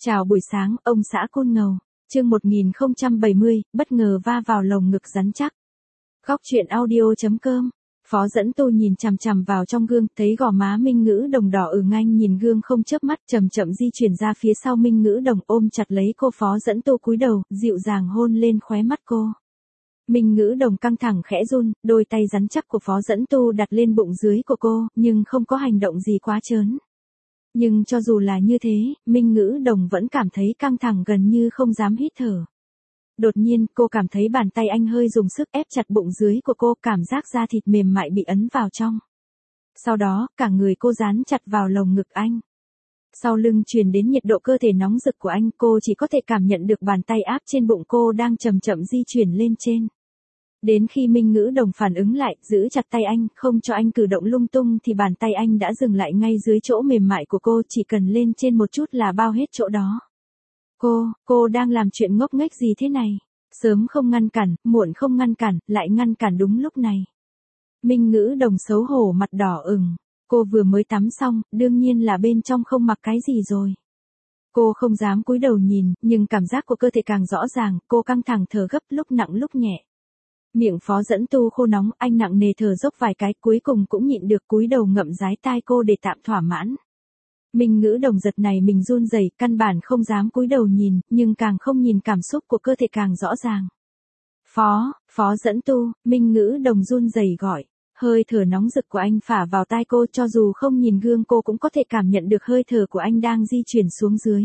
Chào buổi sáng, ông xã Côn Ngầu. Chương 1070, bất ngờ va vào lồng ngực rắn chắc. Góc truyện audio.com. Phó Dẫn Tu nhìn chằm chằm vào trong gương, thấy gò má Minh Ngữ Đồng đỏ ửng, anh nhìn gương không chớp mắt, chậm chậm di chuyển ra phía sau Minh Ngữ Đồng, ôm chặt lấy cô. Phó Dẫn Tu cúi đầu, dịu dàng hôn lên khóe mắt cô. Minh Ngữ Đồng căng thẳng khẽ run, đôi tay rắn chắc của Phó Dẫn Tu đặt lên bụng dưới của cô, nhưng không có hành động gì quá trớn. Nhưng cho dù là như thế, Minh Ngữ Đồng vẫn cảm thấy căng thẳng, gần như không dám hít thở. Đột nhiên, cô cảm thấy bàn tay anh hơi dùng sức ép chặt bụng dưới của cô, cảm giác da thịt mềm mại bị ấn vào trong. Sau đó, cả người cô dán chặt vào lồng ngực anh. Sau lưng truyền đến nhiệt độ cơ thể nóng rực của anh, cô chỉ có thể cảm nhận được bàn tay áp trên bụng cô đang chậm chậm di chuyển lên trên. Đến khi Minh Ngữ Đồng phản ứng lại, giữ chặt tay anh, không cho anh cử động lung tung thì bàn tay anh đã dừng lại ngay dưới chỗ mềm mại của cô, chỉ cần lên trên một chút là bao hết chỗ đó. Cô đang làm chuyện ngốc nghếch gì thế này? Sớm không ngăn cản, muộn không ngăn cản, lại ngăn cản đúng lúc này. Minh Ngữ Đồng xấu hổ mặt đỏ ửng. Cô vừa mới tắm xong, đương nhiên là bên trong không mặc cái gì rồi. Cô không dám cúi đầu nhìn, nhưng cảm giác của cơ thể càng rõ ràng, cô căng thẳng thở gấp, lúc nặng lúc nhẹ. Miệng Phó Dẫn Tu khô nóng, anh nặng nề thở dốc vài cái, cuối cùng cũng nhịn được cúi đầu ngậm dái tai cô để tạm thỏa mãn. Minh Ngữ Đồng giật này mình run rẩy, căn bản không dám cúi đầu nhìn, nhưng càng không nhìn cảm xúc của cơ thể càng rõ ràng. Phó Dẫn Tu, Minh Ngữ Đồng run rẩy gọi. Hơi thở nóng rực của anh phả vào tai cô, cho dù không nhìn gương cô cũng có thể cảm nhận được hơi thở của anh đang di chuyển xuống dưới.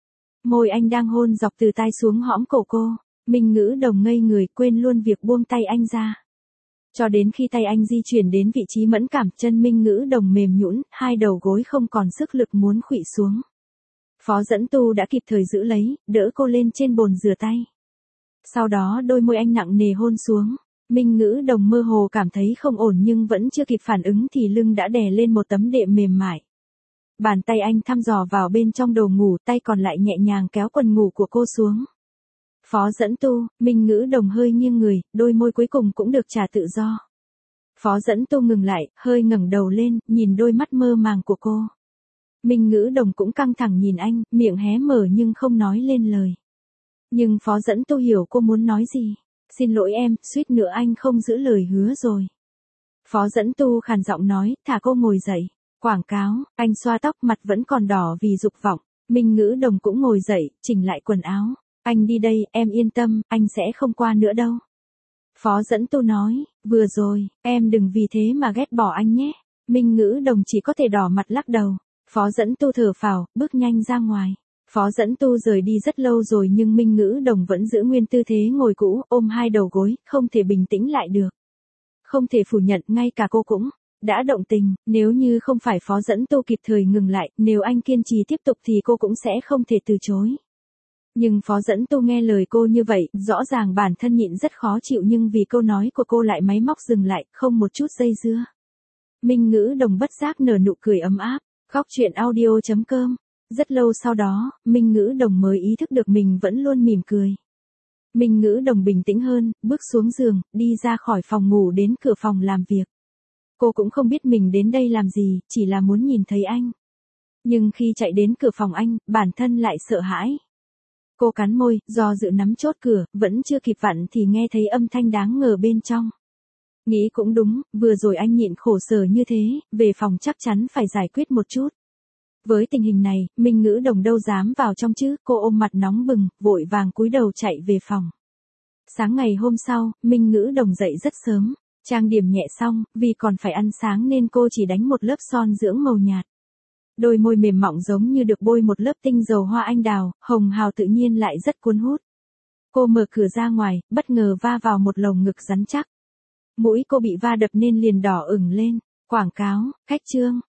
Môi anh đang hôn dọc từ tai xuống hõm cổ cô. Minh Ngữ Đồng ngây người, quên luôn việc buông tay anh ra. Cho đến khi tay anh di chuyển đến vị trí mẫn cảm, chân Minh Ngữ Đồng mềm nhũn, hai đầu gối không còn sức lực muốn khuỵu xuống. Phó Dẫn Tu đã kịp thời giữ lấy, đỡ cô lên trên bồn rửa tay. Sau đó đôi môi anh nặng nề hôn xuống. Minh Ngữ Đồng mơ hồ cảm thấy không ổn, nhưng vẫn chưa kịp phản ứng thì lưng đã đè lên một tấm đệm mềm mại. Bàn tay anh thăm dò vào bên trong đồ ngủ, tay còn lại nhẹ nhàng kéo quần ngủ của cô xuống. Phó Dẫn Tu, Minh Ngữ Đồng hơi nghiêng người, đôi môi cuối cùng cũng được trả tự do. Phó Dẫn Tu ngừng lại, hơi ngẩng đầu lên, nhìn đôi mắt mơ màng của cô. Minh Ngữ Đồng cũng căng thẳng nhìn anh, miệng hé mở nhưng không nói lên lời. Nhưng Phó Dẫn Tu hiểu cô muốn nói gì. Xin lỗi em, suýt nữa anh không giữ lời hứa rồi. Phó Dẫn Tu khàn giọng nói, thả cô ngồi dậy. Quảng cáo, anh xoa tóc, mặt vẫn còn đỏ vì dục vọng. Minh Ngữ Đồng cũng ngồi dậy, chỉnh lại quần áo. Anh đi đây, em yên tâm, anh sẽ không qua nữa đâu. Phó Dẫn Tu nói, vừa rồi, em đừng vì thế mà ghét bỏ anh nhé. Minh Ngữ Đồng chỉ có thể đỏ mặt lắc đầu. Phó Dẫn Tu thở phào, bước nhanh ra ngoài. Phó Dẫn Tu rời đi rất lâu rồi nhưng Minh Ngữ Đồng vẫn giữ nguyên tư thế ngồi cũ, ôm hai đầu gối, không thể bình tĩnh lại được. Không thể phủ nhận, ngay cả cô cũng đã động tình, nếu như không phải Phó Dẫn Tu kịp thời ngừng lại, nếu anh kiên trì tiếp tục thì cô cũng sẽ không thể từ chối. Nhưng Phó Dẫn Tu nghe lời cô như vậy, rõ ràng bản thân nhịn rất khó chịu, nhưng vì câu nói của cô lại máy móc dừng lại, không một chút dây dưa. Minh Ngữ Đồng bất giác nở nụ cười ấm áp. Góc truyện audio.com. Rất lâu sau đó, Minh Ngữ Đồng mới ý thức được mình vẫn luôn mỉm cười. Minh Ngữ Đồng bình tĩnh hơn, bước xuống giường, đi ra khỏi phòng ngủ đến cửa phòng làm việc. Cô cũng không biết mình đến đây làm gì, chỉ là muốn nhìn thấy anh. Nhưng khi chạy đến cửa phòng anh, bản thân lại sợ hãi. Cô cắn môi, do dự nắm chốt cửa, vẫn chưa kịp vặn thì nghe thấy âm thanh đáng ngờ bên trong. Nghĩ cũng đúng, vừa rồi anh nhịn khổ sở như thế, về phòng chắc chắn phải giải quyết một chút. Với tình hình này, Minh Ngữ Đồng đâu dám vào trong chứ, cô ôm mặt nóng bừng, vội vàng cúi đầu chạy về phòng. Sáng ngày hôm sau, Minh Ngữ Đồng dậy rất sớm, trang điểm nhẹ xong, vì còn phải ăn sáng nên cô chỉ đánh một lớp son dưỡng màu nhạt. Đôi môi mềm mọng giống như được bôi một lớp tinh dầu hoa anh đào, hồng hào tự nhiên lại rất cuốn hút. Cô mở cửa ra ngoài, bất ngờ va vào một lồng ngực rắn chắc. Mũi cô bị va đập nên liền đỏ ửng lên. Quảng cáo, khách trương.